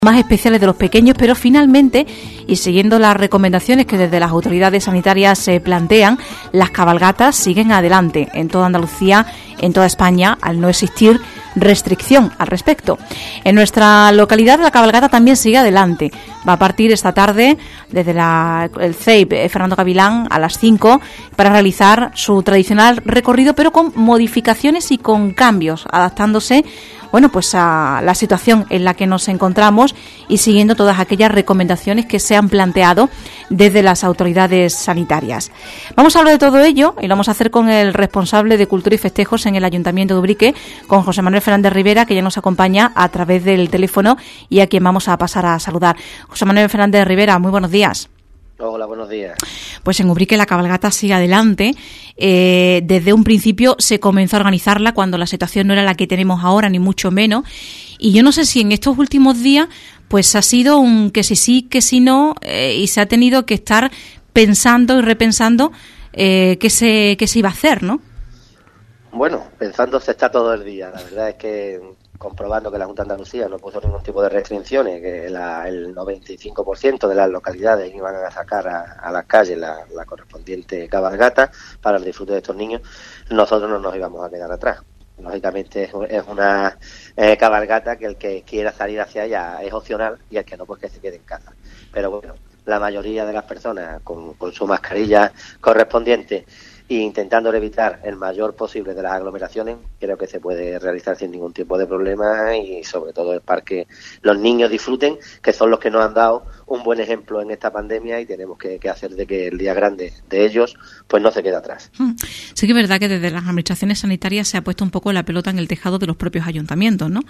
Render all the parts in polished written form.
más especiales de los pequeños, pero finalmente, y siguiendo las recomendaciones que desde las autoridades sanitarias se plantean, las cabalgatas siguen adelante en toda Andalucía, en toda España, al no existir restricción al respecto. En nuestra localidad la cabalgata también sigue adelante. Va a partir esta tarde desde el CEIP Fernando Gavilán a las 5 para realizar su tradicional recorrido, pero con modificaciones y con cambios, adaptándose pues a la situación en la que nos encontramos y siguiendo todas aquellas recomendaciones que se han planteado desde las autoridades sanitarias. Vamos a hablar de todo ello y lo vamos a hacer con el responsable de Cultura y Festejos en el Ayuntamiento de Ubrique, con José Manuel Fernández Rivera, que ya nos acompaña a través del teléfono y a quien vamos a pasar a saludar. José Manuel Fernández Rivera, muy buenos días. Hola, buenos días. Pues en Ubrique la cabalgata sigue adelante. Desde un principio se comenzó a organizarla cuando la situación no era la que tenemos ahora, ni mucho menos. Y yo no sé si en estos últimos días pues ha sido un que si sí, que si no, y se ha tenido que estar pensando y repensando qué se iba a hacer, ¿no? Bueno, pensando se está todo el día. La verdad es que comprobando que la Junta de Andalucía no puso ningún tipo de restricciones, que el 95% de las localidades iban a sacar a las calles la correspondiente cabalgata para el disfrute de estos niños, nosotros no nos íbamos a quedar atrás. Lógicamente es una cabalgata que el que quiera salir hacia allá es opcional y el que no, pues que se quede en casa. Pero bueno, la mayoría de las personas con su mascarilla correspondiente e intentando evitar el mayor posible de las aglomeraciones, creo que se puede realizar sin ningún tipo de problema y sobre todo para que los niños disfruten, que son los que nos han dado un buen ejemplo en esta pandemia y tenemos que hacer de que el día grande de ellos pues no se quede atrás. Sí que es verdad que desde las administraciones sanitarias se ha puesto un poco la pelota en el tejado de los propios ayuntamientos, ¿no?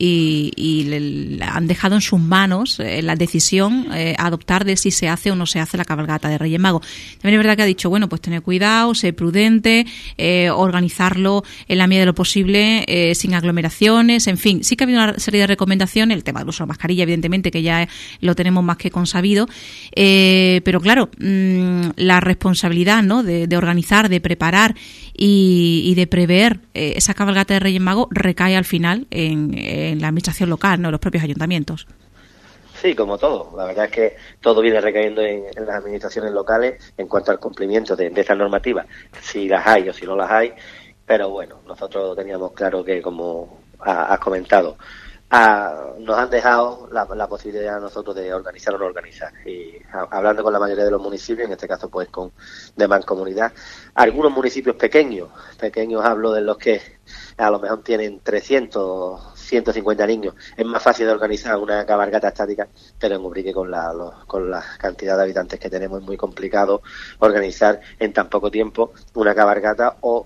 Y han dejado en sus manos la decisión adoptar de si se hace o no se hace la cabalgata de Reyes Magos. También es verdad que ha dicho, pues tener cuidado, ser prudente, organizarlo en la medida de lo posible, sin aglomeraciones, en fin, sí que ha habido una serie de recomendaciones, el tema del uso de la mascarilla, evidentemente, que ya lo tenemos más que consabido, pero claro, la responsabilidad, ¿no?, de organizar, de preparar y de prever esa cabalgata de Reyes Magos recae al final en la administración local, ¿no?, los propios ayuntamientos. Sí, como todo. La verdad es que todo viene recayendo en las administraciones locales en cuanto al cumplimiento de estas normativas, si las hay o si no las hay. Pero bueno, nosotros teníamos claro que, como has comentado, nos han dejado la posibilidad a nosotros de organizar o no organizar. Y hablando con la mayoría de los municipios, en este caso pues con de Mancomunidad, algunos municipios pequeños hablo de los que a lo mejor tienen 300, 150 niños, es más fácil de organizar una cabalgata estática, pero en Ubrique con la cantidad de habitantes que tenemos es muy complicado organizar en tan poco tiempo una cabalgata o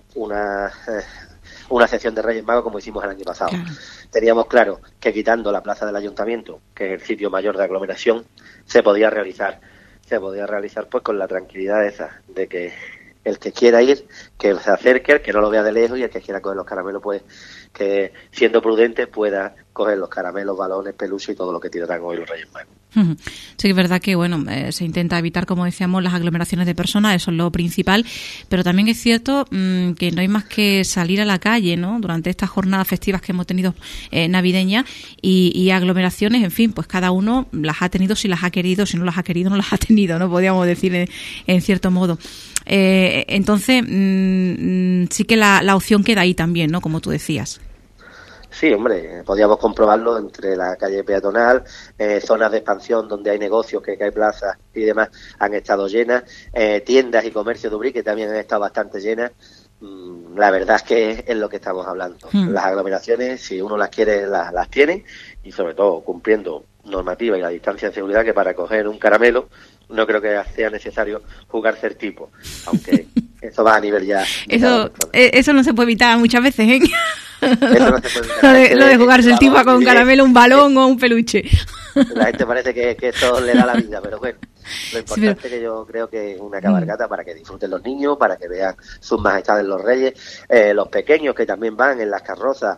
una sesión de Reyes Magos como hicimos el año pasado. Claro. Teníamos claro que quitando la plaza del ayuntamiento, que es el sitio mayor de aglomeración, se podía realizar pues con la tranquilidad esa de que el que quiera ir, que se acerque, el que no lo vea de lejos y el que quiera coger los caramelos, pues que siendo prudente pueda coger los caramelos, balones, peluches y todo lo que tirarán hoy los Reyes Magos. Sí que es verdad que se intenta evitar, como decíamos, las aglomeraciones de personas, eso es lo principal, pero también es cierto que no hay más que salir a la calle, ¿no?, durante estas jornadas festivas que hemos tenido navideñas y aglomeraciones, en fin, pues cada uno las ha tenido si las ha querido, si no las ha querido no las ha tenido, ¿no?, podríamos decir en cierto modo. Entonces sí que la opción queda ahí también, ¿no?, como tú decías. Sí, hombre, podíamos comprobarlo entre la calle peatonal, zonas de expansión donde hay negocios, que hay plazas y demás, han estado llenas, tiendas y comercios de Ubrique también han estado bastante llenas. La verdad es que es lo que estamos hablando. Las aglomeraciones, si uno las quiere, las tiene, y sobre todo cumpliendo normativa y la distancia de seguridad, que para coger un caramelo no creo que sea necesario jugarse el tipo, aunque eso va a nivel ya. Eso no se puede evitar muchas veces, ¿eh? Eso no se puede evitar. Lo de jugarse el tipo con un caramelo, un balón o un peluche. La gente parece que eso le da la vida, pero bueno, lo importante es que yo creo que es una cabalgata para que disfruten los niños, para que vean sus majestades los reyes, los pequeños que también van en las carrozas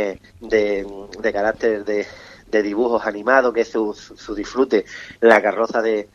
de carácter de dibujos animados, que es su disfrute, la carroza del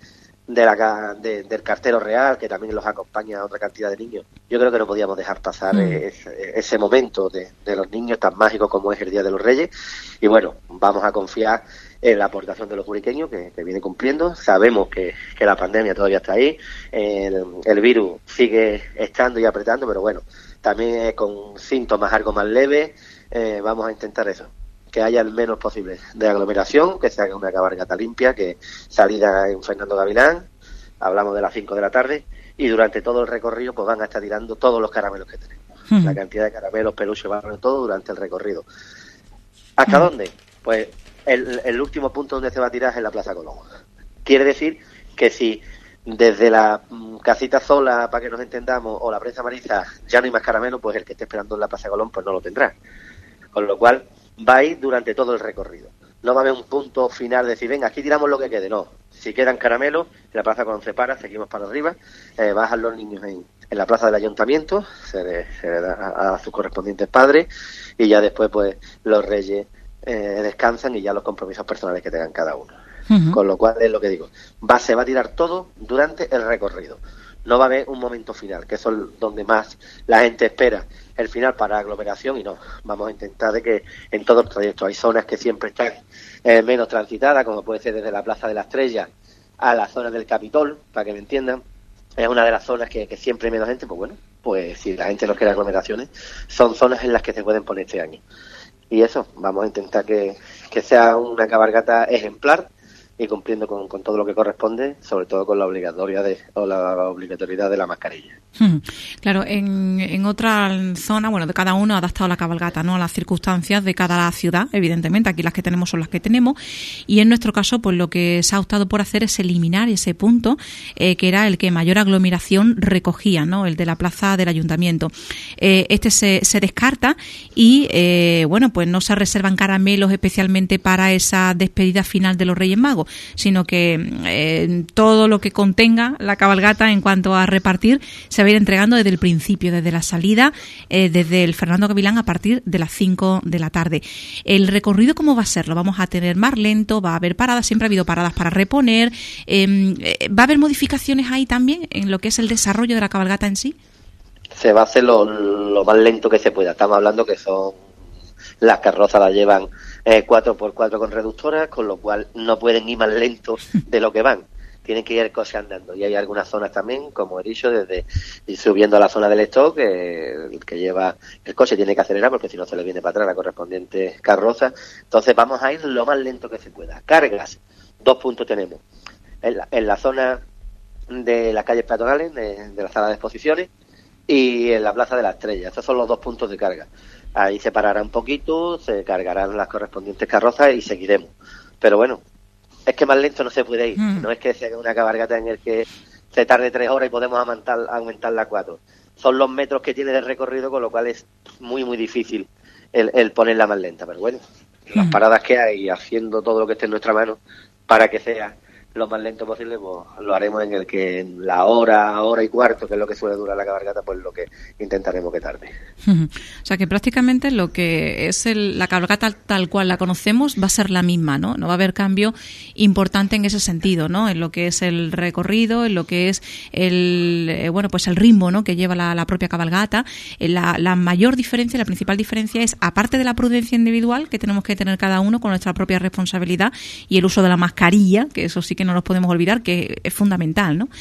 cartero real, que también los acompaña a otra cantidad de niños. Yo creo que no podíamos dejar pasar ese momento de los niños tan mágico como es el Día de los Reyes, y bueno, vamos a confiar la aportación de los curiqueños que viene cumpliendo. Sabemos que la pandemia todavía está ahí, el virus sigue estando y apretando, pero bueno, también con síntomas algo más leves. Vamos a intentar eso, que haya el menos posible de aglomeración, que se haga una cabalgata limpia, que salida en Fernando Gavilán, hablamos de las 5 de la tarde, y durante todo el recorrido pues van a estar tirando todos los caramelos que tenemos. La cantidad de caramelos, peluches, barro, todo durante el recorrido. ¿Hasta dónde? Pues el último punto donde se va a tirar es en la Plaza Colón. Quiere decir que si desde la casita sola, para que nos entendamos, o la prensa Marisa, ya no hay más caramelo, pues el que esté esperando en la Plaza Colón pues no lo tendrá. Con lo cual va a ir durante todo el recorrido. No va a haber un punto final de decir, venga, aquí tiramos lo que quede. No, si quedan caramelos, en la Plaza Colón se para, seguimos para arriba, bajan los niños en la plaza del ayuntamiento, se le da a sus correspondientes padres, y ya después pues los reyes descansan y ya los compromisos personales que tengan cada uno. Con lo cual es lo que digo, se va a tirar todo durante el recorrido. No va a haber un momento final, que eso es donde más la gente espera el final para aglomeración, y no, vamos a intentar de que en todo el trayecto hay zonas que siempre están menos transitadas, como puede ser desde la Plaza de la Estrella a la zona del Capitol, para que me entiendan. Es una de las zonas que siempre hay menos gente, pues bueno, pues si la gente no quiere aglomeraciones, son zonas en las que se pueden poner este año. Y eso, vamos a intentar que sea una cabalgata ejemplar y cumpliendo con todo lo que corresponde, sobre todo con la obligatoriedad de la mascarilla. Claro, en otra zona, bueno, de cada uno ha adaptado la cabalgata, ¿no?, a las circunstancias de cada ciudad, evidentemente. Aquí las que tenemos son las que tenemos, y en nuestro caso, pues lo que se ha optado por hacer es eliminar ese punto que era el que mayor aglomeración recogía, ¿no?, el de la plaza del ayuntamiento. Este se descarta y, bueno, pues no se reservan caramelos especialmente para esa despedida final de los Reyes Magos, sino que todo lo que contenga la cabalgata en cuanto a repartir se va a ir entregando desde el principio, desde la salida, desde el Fernando Gavilán a partir de las 5 de la tarde. ¿El recorrido cómo va a ser? ¿Lo vamos a tener más lento? ¿Va a haber paradas? Siempre ha habido paradas para reponer. ¿Va a haber modificaciones ahí también en lo que es el desarrollo de la cabalgata en sí? Se va a hacer lo más lento que se pueda. Estamos hablando que son las carrozas las llevan 4x4 con reductoras, con lo cual no pueden ir más lentos de lo que van. Tienen que ir el coche andando, y hay algunas zonas también, como he dicho, desde subiendo a la zona del stock, el que lleva el coche tiene que acelerar porque si no se le viene para atrás la correspondiente carroza. Entonces vamos a ir lo más lento que se pueda. Cargas, 2 puntos tenemos. En la zona de las calles peatonales, de la sala de exposiciones, y en la Plaza de la Estrella. Estos son los 2 puntos de carga. Ahí se parará un poquito, se cargarán las correspondientes carrozas y seguiremos. Pero bueno, es que más lento no se puede ir. No es que sea una cabalgata en el que se tarde 3 horas y podemos aumentarla a 4. Son los metros que tiene de recorrido, con lo cual es muy, muy difícil el ponerla más lenta. Pero bueno, las paradas que hay, haciendo todo lo que esté en nuestra mano para que sea lo más lento posible, pues lo haremos en el que en la hora y cuarto, que es lo que suele durar la cabalgata, pues lo que intentaremos que tarde. O sea que prácticamente lo que es la cabalgata tal cual la conocemos va a ser la misma, ¿no? No va a haber cambio importante en ese sentido, ¿no? En lo que es el recorrido, en lo que es el ritmo, ¿no?, que lleva la propia cabalgata. La mayor diferencia, la principal diferencia es, aparte de la prudencia individual que tenemos que tener cada uno con nuestra propia responsabilidad y el uso de la mascarilla, que eso sí que no nos podemos olvidar, que es fundamental, ¿no?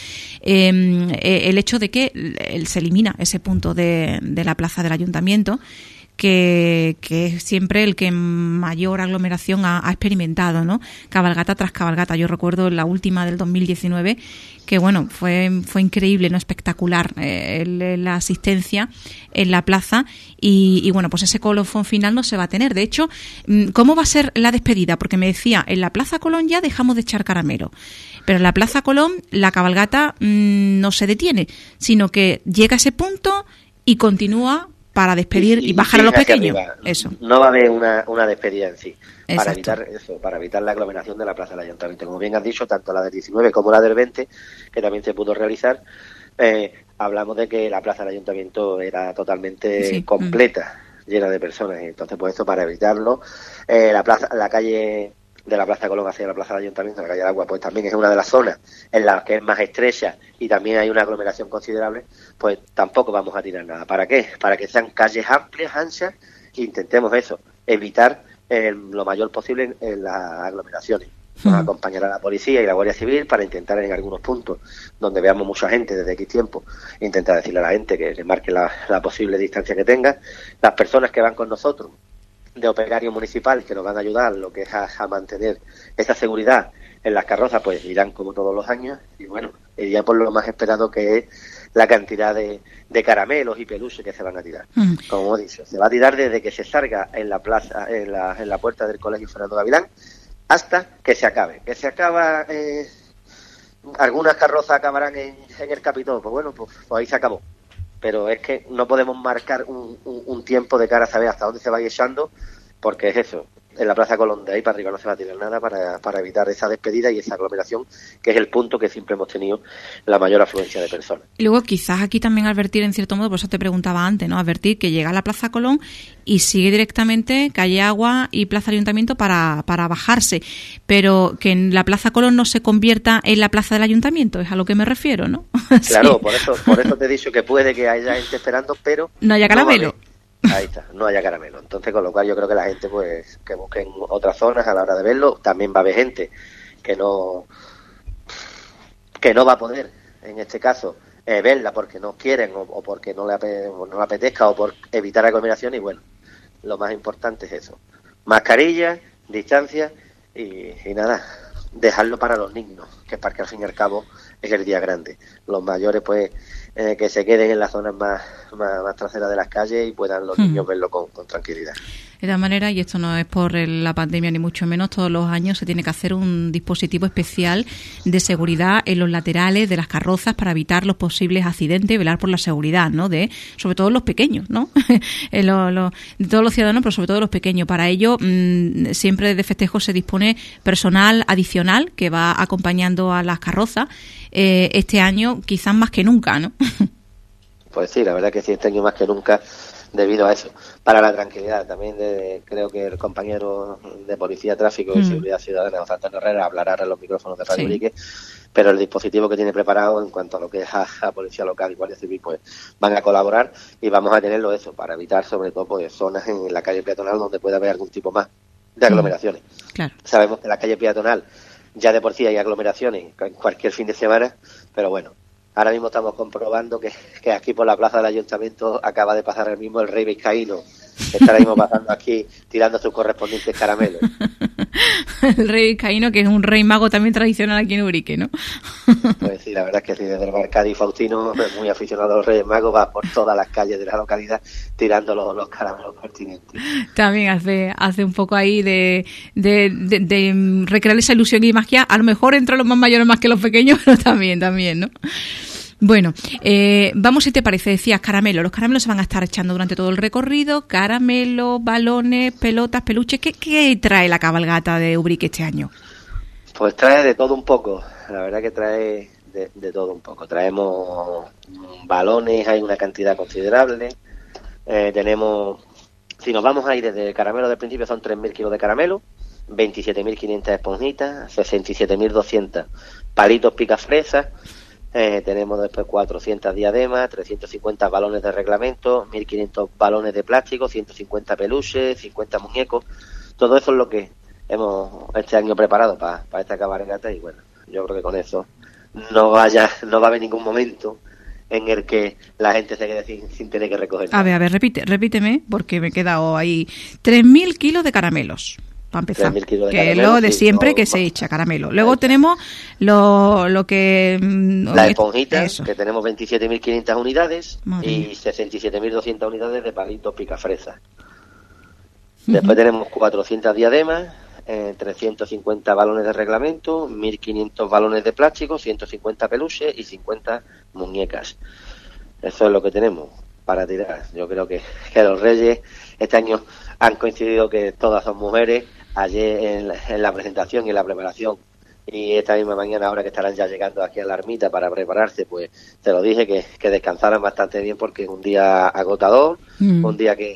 El hecho de que se elimina ese punto de la plaza del ayuntamiento, que es siempre el que mayor aglomeración ha experimentado, ¿no? Cabalgata tras cabalgata. Yo recuerdo la última del 2019, que bueno, fue increíble, ¿no?, espectacular la asistencia en la plaza, y bueno, pues ese colofón final no se va a tener. De hecho, ¿cómo va a ser la despedida? Porque me decía, en la Plaza Colón ya dejamos de echar caramelo, pero en la Plaza Colón la cabalgata no se detiene, sino que llega a ese punto y continúa para despedir y bajar a los pequeños. Eso. No va a haber una despedida en sí. Exacto. Para evitar la aglomeración de la plaza del ayuntamiento. Como bien has dicho, tanto la del 19 como la del 20, que también se pudo realizar, hablamos de que la plaza del ayuntamiento era totalmente completa, llena de personas. Entonces, pues esto, para evitarlo, la calle de la Plaza Colón hacia la Plaza del Ayuntamiento, la calle del Agua, pues también es una de las zonas en las que es más estrecha y también hay una aglomeración considerable, pues tampoco vamos a tirar nada. ¿Para qué? Para que sean calles amplias, anchas, e intentemos eso, evitar lo mayor posible en las aglomeraciones. Nos acompañará la policía y la Guardia Civil para intentar en algunos puntos donde veamos mucha gente desde X tiempo, intentar decirle a la gente que le marque la posible distancia que tenga. Las personas que van con nosotros de operarios municipales que nos van a ayudar lo que es a mantener esa seguridad en las carrozas, pues irán como todos los años. Y bueno, iría por lo más esperado, que es la cantidad de caramelos y peluches que se van a tirar. Como he dicho, se va a tirar desde que se salga en la plaza, en la puerta del Colegio Fernando Gavilán, hasta que se acabe. Que se acaba, algunas carrozas acabarán en el Capitolio, pues bueno, pues ahí se acabó. Pero es que no podemos marcar un tiempo de cara a saber hasta dónde se va a ir echando, porque es eso. En la Plaza Colón de ahí para arriba no se va a tirar nada para evitar esa despedida y esa aglomeración, que es el punto que siempre hemos tenido la mayor afluencia de personas. Y luego quizás aquí también advertir, en cierto modo, por eso te preguntaba antes, ¿no? Advertir que llega a la Plaza Colón y sigue directamente Calle Agua y Plaza Ayuntamiento para bajarse, pero que en la Plaza Colón no se convierta en la Plaza del Ayuntamiento, es a lo que me refiero, ¿no? Claro, Sí. por eso te he dicho que puede que haya gente esperando, pero no haya caramelo. Ahí está, no haya caramelo. Entonces, con lo cual yo creo que la gente, pues, que busquen otras zonas a la hora de verlo. También va a haber gente que no va a poder, en este caso, verla porque no quieren o porque no le apetezca o por evitar aglomeración. Y bueno, lo más importante es eso: mascarilla, distancia y nada, dejarlo para los niños, que es para que al fin y al cabo es el día grande. Los mayores, pues, que se queden en las zonas más traseras de las calles y puedan los niños verlo con tranquilidad. De todas maneras, y esto no es por la pandemia ni mucho menos, todos los años se tiene que hacer un dispositivo especial de seguridad en los laterales de las carrozas para evitar los posibles accidentes y velar por la seguridad, ¿no? Sobre todo los pequeños, ¿no? De todos los ciudadanos, pero sobre todo los pequeños. Para ello, siempre desde festejo se dispone personal adicional que va acompañando a las carrozas. Este año quizás más que nunca, ¿no? Pues sí, la verdad que sí, este año más que nunca, debido a eso. Para la tranquilidad también, creo que el compañero de Policía, Tráfico y Seguridad Ciudadana, José Antonio Herrera, hablará en los micrófonos de Radio Ubrique, pero el dispositivo que tiene preparado en cuanto a lo que es a Policía Local y Guardia Civil, pues van a colaborar y vamos a tenerlo eso, para evitar sobre todo pues zonas en la calle peatonal donde pueda haber algún tipo más de aglomeraciones. Claro. Sabemos que en la calle peatonal ya de por sí hay aglomeraciones en cualquier fin de semana, pero bueno, ahora mismo estamos comprobando que aquí por la plaza del Ayuntamiento acaba de pasar el mismo el rey vizcaíno, que está ahora mismo pasando aquí tirando sus correspondientes caramelos. El rey vizcaíno, que es un rey mago también tradicional aquí en Ubrique, ¿no? Pues sí, la verdad es que sí, desde el Cádiz Faustino, muy aficionado a los Reyes Magos, va por todas las calles de la localidad tirando los caramelos pertinentes. También hace un poco ahí de recrear esa ilusión y magia, a lo mejor entre los más mayores más que los pequeños, pero también, ¿no? Bueno, vamos, si te parece, decías caramelo. Los caramelos se van a estar echando durante todo el recorrido, caramelos, balones, pelotas, peluches. ¿Qué trae la cabalgata de Ubrique este año? Pues trae de todo un poco, la verdad que trae de todo un poco. Traemos balones, hay una cantidad considerable. Tenemos, si nos vamos a ir desde el caramelo del principio, son 3.000 kilos de caramelo, 27.500 esponjitas, 67.200 palitos picafresas. Tenemos después 400 diademas, 350 balones de reglamento, 1.500 balones de plástico, 150 peluches, 50 muñecos. Todo eso es lo que hemos este año preparado para esta cabalgata y bueno, yo creo que con eso no va a haber ningún momento en el que la gente se quede sin tener que recoger nada. A ver, repíteme, porque me he quedado ahí. 3.000 kilos de caramelos. Para empezar, que es lo de siempre que se echa caramelo. Luego tenemos lo que... La esponjita, que tenemos 27.500 unidades y 67.200 unidades de palitos picafresas. Después tenemos 400 diademas, 350 balones de reglamento, 1.500 balones de plástico, 150 peluches y 50 muñecas. Eso es lo que tenemos para tirar. Yo creo que los Reyes este año han coincidido que todas son mujeres. Ayer en la presentación y en la preparación y esta misma mañana, ahora que estarán ya llegando aquí a la ermita para prepararse, pues te lo dije que descansaran bastante bien porque es un día agotador, un día que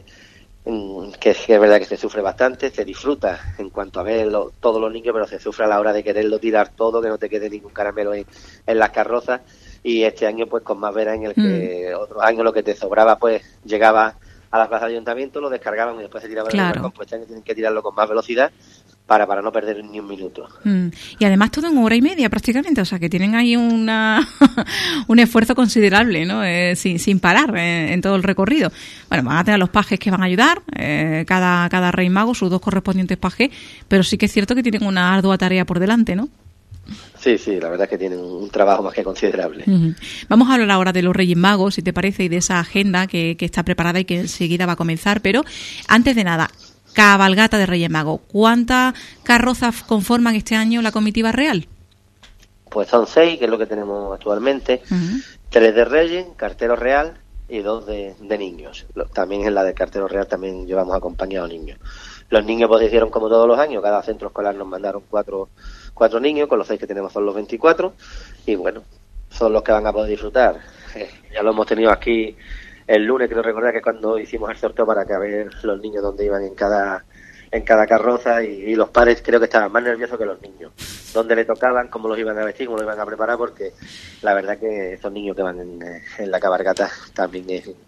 es verdad que se sufre bastante, se disfruta en cuanto a ver todos los niños, pero se sufre a la hora de quererlo tirar todo, que no te quede ningún caramelo en las carrozas. Y este año pues con más veras en el que otros años lo que te sobraba pues llegaba a la plaza de ayuntamiento, lo descargaban y después se tiraban claro. en el balcón, pues tienen que tirarlo con más velocidad para no perder ni un minuto. Y además todo en 1h30 prácticamente, o sea que tienen ahí un esfuerzo considerable, ¿no? Sin parar en todo el recorrido. Bueno, van a tener los pajes que van a ayudar, cada rey mago, sus 2 correspondientes pajes, pero sí que es cierto que tienen una ardua tarea por delante, ¿no? Sí, la verdad es que tienen un trabajo más que considerable. Vamos a hablar ahora de los Reyes Magos, si te parece, y de esa agenda que está preparada y que enseguida va a comenzar, pero antes de nada, cabalgata de Reyes Magos. ¿Cuántas carrozas conforman este año la comitiva real? Pues son 6, que es lo que tenemos actualmente, 3 de Reyes, cartero real y 2 de niños. También en la del cartero real también llevamos acompañados niños. Los niños pues hicieron como todos los años, cada centro escolar nos mandaron 4 niños, con los 6 que tenemos son los 24, y bueno, son los que van a poder disfrutar. Ya lo hemos tenido aquí el lunes, creo recordar que cuando hicimos el sorteo para que a ver los niños dónde iban en cada carroza, y los padres creo que estaban más nerviosos que los niños, dónde le tocaban, cómo los iban a vestir, cómo los iban a preparar, porque la verdad que esos niños que van en la cabalgata también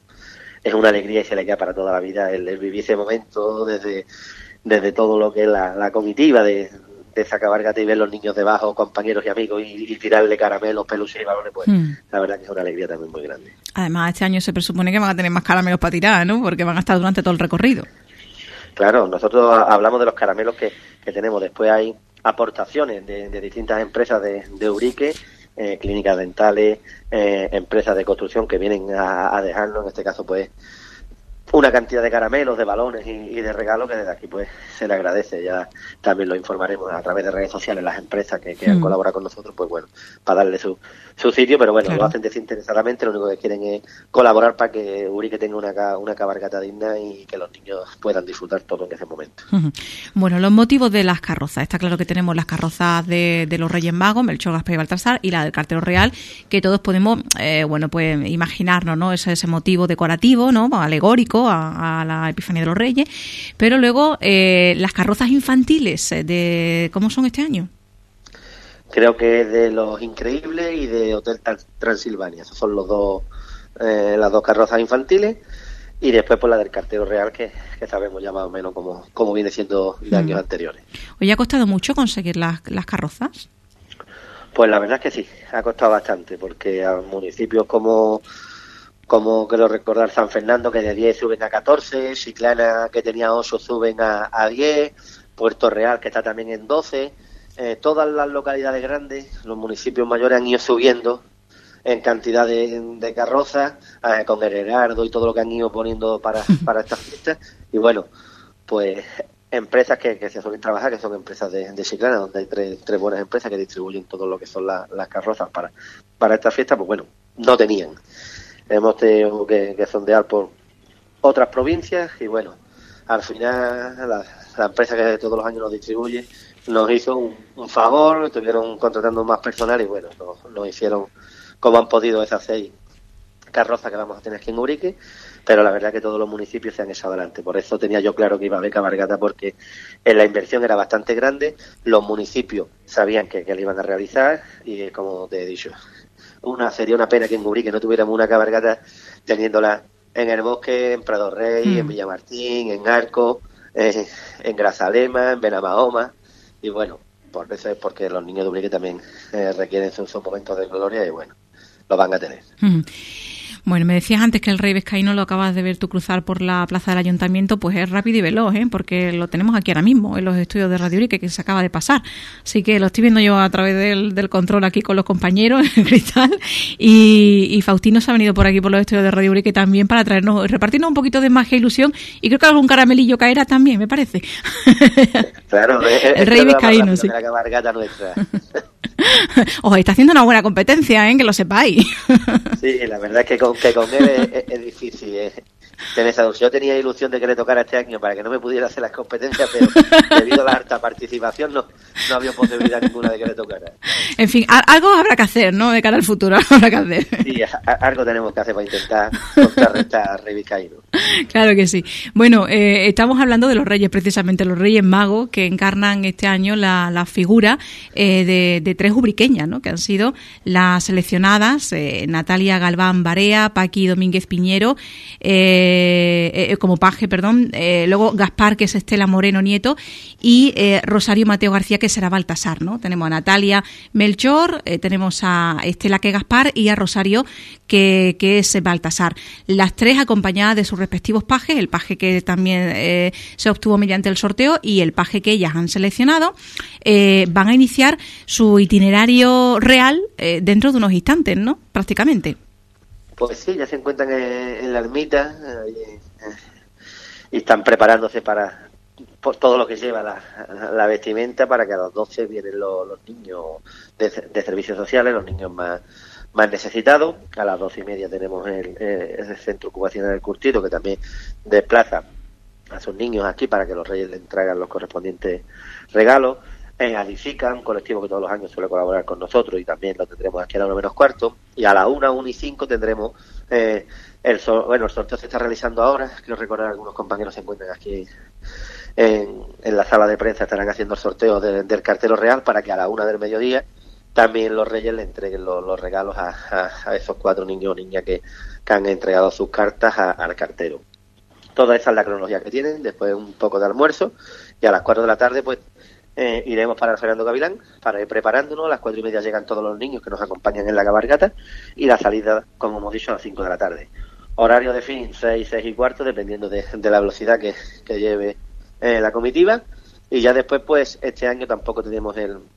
es una alegría y se les queda para toda la vida el vivir ese momento desde todo lo que es la comitiva de esa cabalgata, y ver los niños debajo, compañeros y amigos, y tirarle caramelos, peluches y balones, pues la verdad que es una alegría también muy grande. Además, este año se presupone que van a tener más caramelos para tirar, ¿no? Porque van a estar durante todo el recorrido. Claro, nosotros hablamos de los caramelos que tenemos. Después hay aportaciones de distintas empresas de Urique, clínicas dentales, empresas de construcción que vienen a dejarnos, en este caso, pues, una cantidad de caramelos, de balones y de regalos que desde aquí pues se le agradece. Ya también lo informaremos a través de redes sociales las empresas que han colaborado con nosotros, pues bueno, para darle su sitio, pero bueno, claro, lo hacen desinteresadamente, lo único que quieren es colaborar para que Urique tenga una cabalgata digna y que los niños puedan disfrutar todo en ese momento. Bueno, los motivos de las carrozas. Está claro que tenemos las carrozas de los Reyes Magos, Melchor, Gaspar y Baltasar, y la del cartero real, que todos podemos, pues imaginarnos, ¿no? Ese motivo decorativo, ¿no? Alegórico a la Epifanía de los Reyes, pero luego las carrozas infantiles, ¿cómo son este año? Creo que de Los Increíbles y de Hotel Transilvania, esos son las dos carrozas infantiles, y después pues la del cartero real, que sabemos ya más o menos cómo viene siendo de años anteriores. ¿Oye, ha costado mucho conseguir las carrozas? Pues la verdad es que sí, ha costado bastante, porque a municipios como creo recordar San Fernando, que de 10 suben a 14, Chiclana, que tenía 8, suben a 10, Puerto Real, que está también en 12, todas las localidades grandes, los municipios mayores han ido subiendo en cantidad de carrozas, con el Herardo y todo lo que han ido poniendo para estas fiestas, y bueno, pues empresas que se suelen trabajar, que son empresas de Chiclana, donde hay tres buenas empresas que distribuyen todo lo que son las carrozas para estas fiestas, pues bueno, no tenían. Hemos tenido que sondear por otras provincias y bueno, al final la empresa que todos los años nos distribuye nos hizo un favor, estuvieron contratando más personal y bueno, nos hicieron como han podido esas 6 carrozas que vamos a tener aquí en Urique, pero la verdad que todos los municipios se han echado adelante. Por eso tenía yo claro que iba a haber cabalgata, porque la inversión era bastante grande, los municipios sabían que la iban a realizar y como te he dicho, sería una pena que en Urique no tuviéramos una cabalgata teniéndola en el Bosque, en Prado Rey, en Villamartín, en Arco, en Grazalema, en Benamahoma, y bueno, por eso es porque los niños de Urique también requieren sus momentos de gloria y bueno, lo van a tener. Bueno, me decías antes que el Rey Vizcaíno lo acabas de ver tú cruzar por la plaza del Ayuntamiento, pues es rápido y veloz, porque lo tenemos aquí ahora mismo, en los estudios de Radio Urique, que se acaba de pasar. Así que lo estoy viendo yo a través del control aquí con los compañeros en cristal, y Faustino se ha venido por aquí por los estudios de Radio Urique también para repartirnos un poquito de magia e ilusión, y creo que algún caramelillo caerá también, me parece. Claro, el Rey Vizcaíno, sí. La cabalgata nuestra. Os está haciendo una buena competencia, que lo sepáis. Sí, la verdad es que con él es difícil tener esa ilusión. Yo tenía ilusión de que le tocara este año para que no me pudiera hacer las competencias, pero debido a la alta participación no había posibilidad ninguna de que le tocara. En fin, algo habrá que hacer, ¿no? De cara al futuro, habrá que hacer. Sí, algo tenemos que hacer para intentar contrarrestar a Rey Vizcaíno. Claro que sí. Bueno, estamos hablando de los Reyes, precisamente, los Reyes Magos, que encarnan este año la figura de 3 ubriqueñas, ¿no? Que han sido las seleccionadas, Natalia Galván Barea, Paqui Domínguez Piñero, como paje, perdón. Luego Gaspar, que es Estela Moreno Nieto, y Rosario Mateo García, que será Baltasar, ¿no? Tenemos a Natalia Melchor, tenemos a Estela, que es Gaspar, y a Rosario, que es Baltasar. Las tres acompañadas de sus respectivos pajes, el paje que también se obtuvo mediante el sorteo y el paje que ellas han seleccionado, van a iniciar su itinerario real dentro de unos instantes, ¿no? Prácticamente. Pues sí, ya se encuentran en la ermita y están preparándose para por todo lo que lleva la vestimenta, para que a las 12 vienen los niños de servicios sociales, los niños más necesitados. A las 12:30 tenemos el centro ocupacional del Curtido, que también desplaza a sus niños aquí para que los reyes les traigan los correspondientes regalos. Alifica, un colectivo que todos los años suele colaborar con nosotros, y también lo tendremos aquí a la 1:45, y a la 1:05 tendremos el sorteo se está realizando ahora. Quiero recordar, algunos compañeros se encuentran aquí en la sala de prensa, estarán haciendo el sorteo del cartero real, para que a la 1 del mediodía también los reyes le entreguen los regalos a esos 4 niños o niñas que han entregado sus cartas al cartero. Toda esa es la cronología que tienen. Después un poco de almuerzo, y a las 4 de la tarde pues iremos para el Fernando Gavilán para ir preparándonos. A las 4:30 llegan todos los niños que nos acompañan en la cabalgata, y la salida, como hemos dicho, a las 5 de la tarde. Horario de fin 6:15, dependiendo de la velocidad que lleve la comitiva. Y ya después, pues este año tampoco tenemos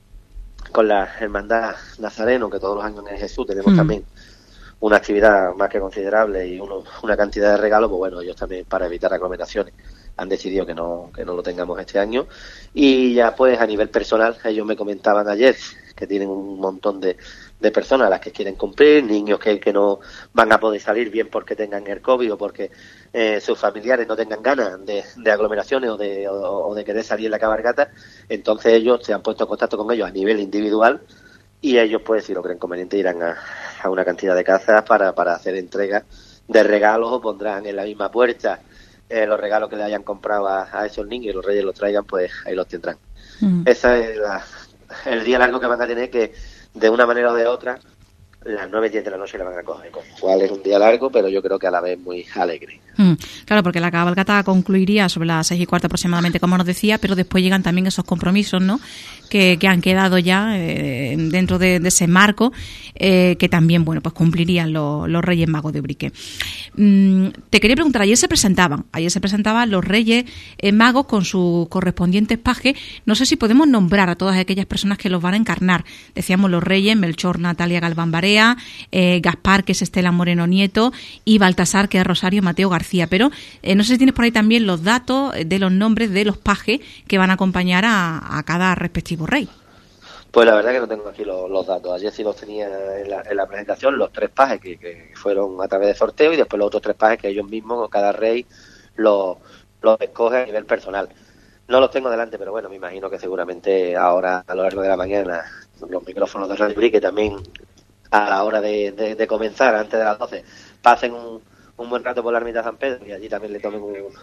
con la Hermandad Nazareno, que todos los años en Jesús tenemos también una actividad más que considerable y una cantidad de regalos. Pues bueno, ellos también, para evitar aglomeraciones, han decidido que no lo tengamos este año. Y ya pues a nivel personal, ellos me comentaban ayer que tienen un montón de personas a las que quieren cumplir, niños que no van a poder salir, bien porque tengan el COVID o porque sus familiares no tengan ganas de aglomeraciones o de querer salir en la cabalgata. Entonces ellos se han puesto en contacto con ellos a nivel individual, y ellos, pues, si lo creen conveniente, irán a una cantidad de casas para hacer entrega de regalos, o pondrán en la misma puerta los regalos que le hayan comprado a esos niños, y los reyes los traigan, pues ahí los tendrán. Ese es el día largo que van a tener, que de una manera o de otra las 9:10 de la noche la van a coger, con lo cual es un día largo, pero yo creo que a la vez muy alegre. Claro, porque la cabalgata concluiría sobre las 6:15 aproximadamente, como nos decía, pero después llegan también esos compromisos, ¿no?, que han quedado ya dentro de ese marco, que también, bueno, pues cumplirían los Reyes Magos de Ubrique. Te quería preguntar, ayer se presentaban los Reyes Magos con sus correspondientes pajes. No sé si podemos nombrar a todas aquellas personas que los van a encarnar. Decíamos los Reyes: Melchor, Natalia Galván Barea, Gaspar, que es Estela Moreno Nieto, y Baltasar, que es Rosario Mateo García. Pero no sé si tienes por ahí también los datos de los nombres de los pajes que van a acompañar a cada respectivo rey. Pues la verdad que no tengo aquí los datos. Ayer sí los tenía en la presentación, los 3 pajes que fueron a través de sorteo, y después los otros 3 pajes que ellos mismos, cada rey, los escoge a nivel personal. No los tengo delante, pero bueno, me imagino que seguramente ahora, a lo largo de la mañana, los micrófonos de Radio Ubrique también, a la hora de comenzar, antes de las 12, pasen un buen rato por la ermita de San Pedro, y allí también le tomen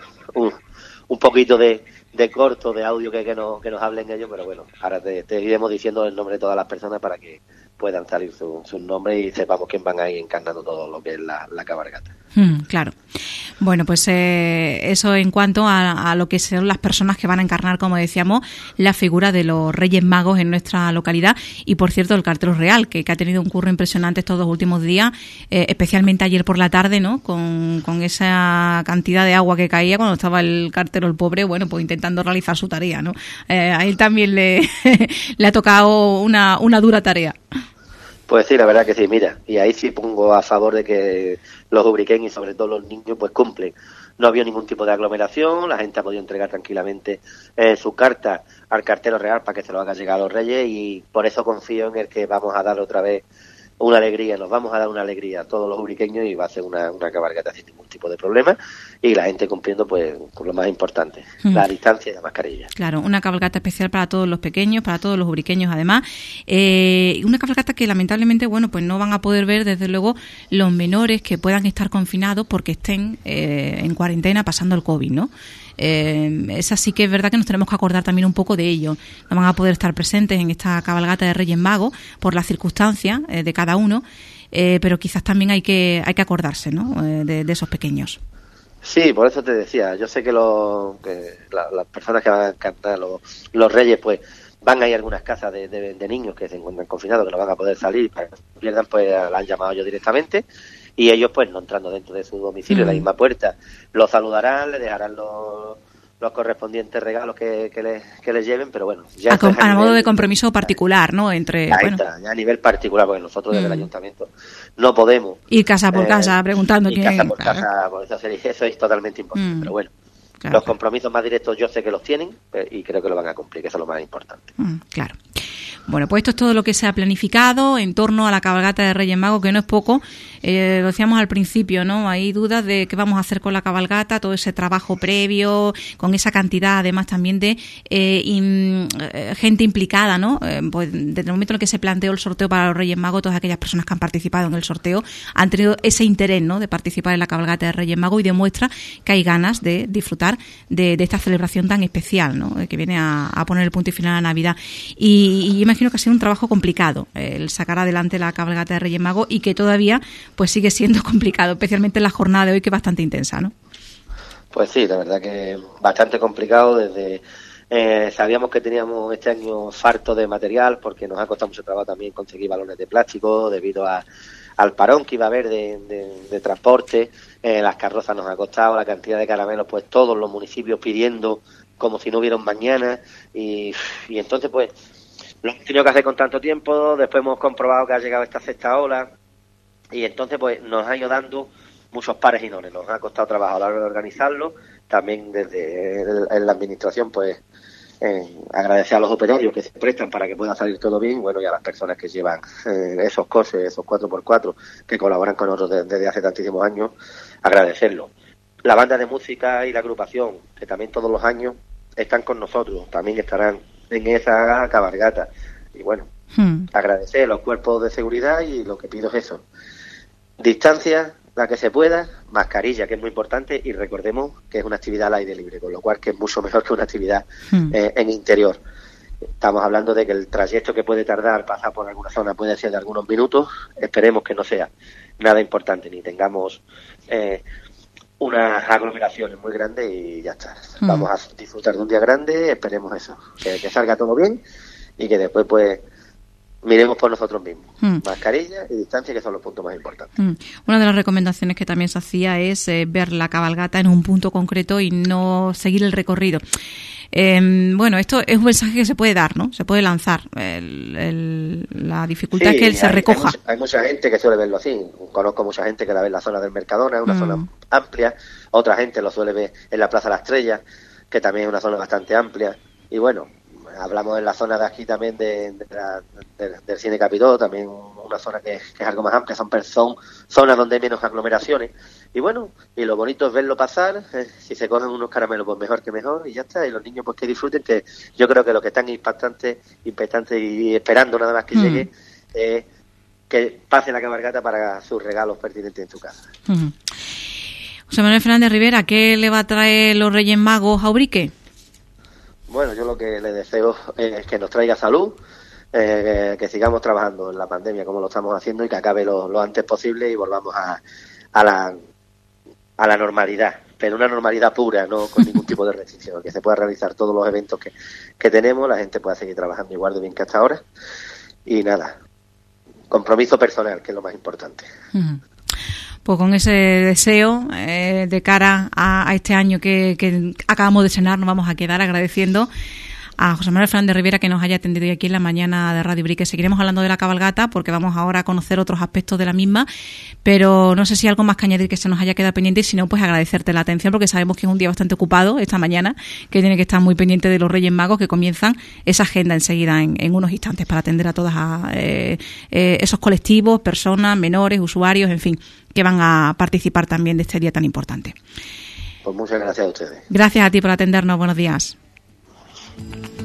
un poquito de corto de audio que nos hablen ellos. Pero bueno, ahora te iremos diciendo el nombre de todas las personas para que puedan salir sus nombres y sepamos quién van a ir encarnando todo lo que es la cabalgata. Claro. Bueno, pues eso en cuanto a lo que son las personas que van a encarnar, como decíamos, la figura de los Reyes Magos en nuestra localidad. Y por cierto, el cartero real, que ha tenido un curro impresionante estos 2 últimos días, especialmente ayer por la tarde, ¿no?, con esa cantidad de agua que caía cuando estaba el cartero, el pobre, bueno, pues intentando realizar su tarea, ¿no? A él también le ha tocado una dura tarea. Pues sí, la verdad que sí, mira, y ahí sí pongo a favor de que los ubriqueños y sobre todo los niños pues cumplen. No había ningún tipo de aglomeración, la gente ha podido entregar tranquilamente su carta al cartero real para que se lo haga llegar a los reyes, y por eso confío en el que vamos a dar otra vez una alegría, nos vamos a dar una alegría a todos los ubriqueños, y va a ser una cabalgata sin ningún tipo de problema, y la gente cumpliendo pues por lo más importante, la distancia y la mascarilla. Claro, una cabalgata especial para todos los pequeños, para todos los ubriqueños además, una cabalgata que lamentablemente, bueno, pues no van a poder ver desde luego los menores que puedan estar confinados porque estén en cuarentena pasando el COVID, ¿no? Es así que es verdad que nos tenemos que acordar también un poco de ello. No van a poder estar presentes en esta cabalgata de Reyes Magos por las circunstancias de cada uno, pero quizás también hay que acordarse, ¿no?, de esos pequeños. Sí, por eso te decía, yo sé que, las personas que van a cantar los Reyes, pues van a ir a algunas casas de niños que se encuentran confinados, que no van a poder salir, para que no pierdan, pues la han llamado yo directamente, y ellos, pues no entrando dentro de su domicilio, en la misma puerta, los saludarán, les dejarán los correspondientes regalos que les lleven, pero bueno, ya a modo de compromiso particular, ¿no? Entre está, ya a nivel particular, porque nosotros desde el ayuntamiento no podemos ir casa por casa preguntando quién. Casa por casa, por eso es totalmente imposible, pero bueno. Claro. Los compromisos más directos yo sé que los tienen y creo que lo van a cumplir, que eso es lo más importante. Claro. Bueno, pues esto es todo lo que se ha planificado en torno a la cabalgata de Reyes Magos, que no es poco. Lo decíamos al principio, ¿no? Hay dudas de qué vamos a hacer con la cabalgata, todo ese trabajo previo, con esa cantidad además también de gente implicada, ¿no? Pues desde el momento en el que se planteó el sorteo para los Reyes Magos, todas aquellas personas que han participado en el sorteo han tenido ese interés, ¿no? De participar en la cabalgata de Reyes Magos y demuestra que hay ganas de disfrutar de esta celebración tan especial, ¿no? Que viene a poner el punto y final a Navidad. Y yo imagino que ha sido un trabajo complicado el sacar adelante la cabalgata de Reyes Magos y que todavía pues sigue siendo complicado, especialmente en la jornada de hoy, que es bastante intensa, ¿no? Pues sí, la verdad que bastante complicado. Desde sabíamos que teníamos este año farto de material, porque nos ha costado mucho trabajo también conseguir balones de plástico debido al parón que iba a haber de transporte. Las carrozas nos ha costado, la cantidad de caramelos, pues todos los municipios pidiendo como si no hubiera un mañana, y entonces pues lo hemos tenido que hacer con tanto tiempo. Después hemos comprobado que ha llegado esta sexta ola y entonces pues nos ha ido dando muchos pares y nones. Nos ha costado trabajo a la hora de organizarlo. También desde en la administración pues agradecer a los operarios que se prestan para que pueda salir todo bien, bueno, y a las personas que llevan esos coches, esos 4x4 que colaboran con nosotros desde hace tantísimos años, agradecerlo. La banda de música y la agrupación, que también todos los años están con nosotros, también estarán en esa cabalgata. Y bueno, agradecer a los cuerpos de seguridad, y lo que pido es eso: distancia, la que se pueda, mascarilla, que es muy importante, y recordemos que es una actividad al aire libre, con lo cual que es mucho mejor que una actividad en interior. Estamos hablando de que el trayecto que puede tardar pasar por alguna zona puede ser de algunos minutos. Esperemos que no sea nada importante, ni tengamos unas aglomeraciones muy grandes, y ya está. Vamos a disfrutar de un día grande, esperemos eso, que salga todo bien y que después pues miremos por nosotros mismos. Mascarilla y distancia, que son los puntos más importantes. Una de las recomendaciones que también se hacía es ver la cabalgata en un punto concreto y no seguir el recorrido. Bueno, esto es un mensaje que se puede dar, ¿no? Se puede lanzar. La dificultad es que él se recoja. Hay mucha gente que suele verlo así. Conozco mucha gente que la ve en la zona del Mercadona, una zona amplia. Otra gente lo suele ver en la Plaza La Estrella, que también es una zona bastante amplia. Y bueno, hablamos en la zona de aquí también del Cine Capitol, también una zona que es algo más amplia, son zonas donde hay menos aglomeraciones. Y bueno, y lo bonito es verlo pasar. Si se cogen unos caramelos, pues mejor que mejor, y ya está. Y los niños pues que disfruten, que yo creo que lo que están impactantes y esperando nada más que llegue, que pase la cabalgata para sus regalos pertinentes en su casa. José Manuel Fernández Rivera, ¿qué le va a traer los Reyes Magos a Ubrique? Bueno, yo lo que le deseo es que nos traiga salud, que sigamos trabajando en la pandemia como lo estamos haciendo, y que acabe lo antes posible y volvamos a la normalidad, pero una normalidad pura, no con ningún tipo de restricción, que se pueda realizar todos los eventos que tenemos, la gente pueda seguir trabajando igual de bien que hasta ahora. Y nada, compromiso personal, que es lo más importante. Pues con ese deseo de cara a este año que acabamos de cenar, nos vamos a quedar agradeciendo a José Manuel Fernández Rivera que nos haya atendido hoy aquí en la mañana de Radio Ubrique. Seguiremos hablando de la cabalgata porque vamos ahora a conocer otros aspectos de la misma, pero no sé si hay algo más que añadir que se nos haya quedado pendiente, y si no, pues agradecerte la atención, porque sabemos que es un día bastante ocupado esta mañana, que tiene que estar muy pendiente de los Reyes Magos, que comienzan esa agenda enseguida en unos instantes para atender a todos esos colectivos, personas, menores, usuarios, en fin, que van a participar también de este día tan importante. Pues muchas gracias a ustedes. Gracias a ti por atendernos. Buenos días.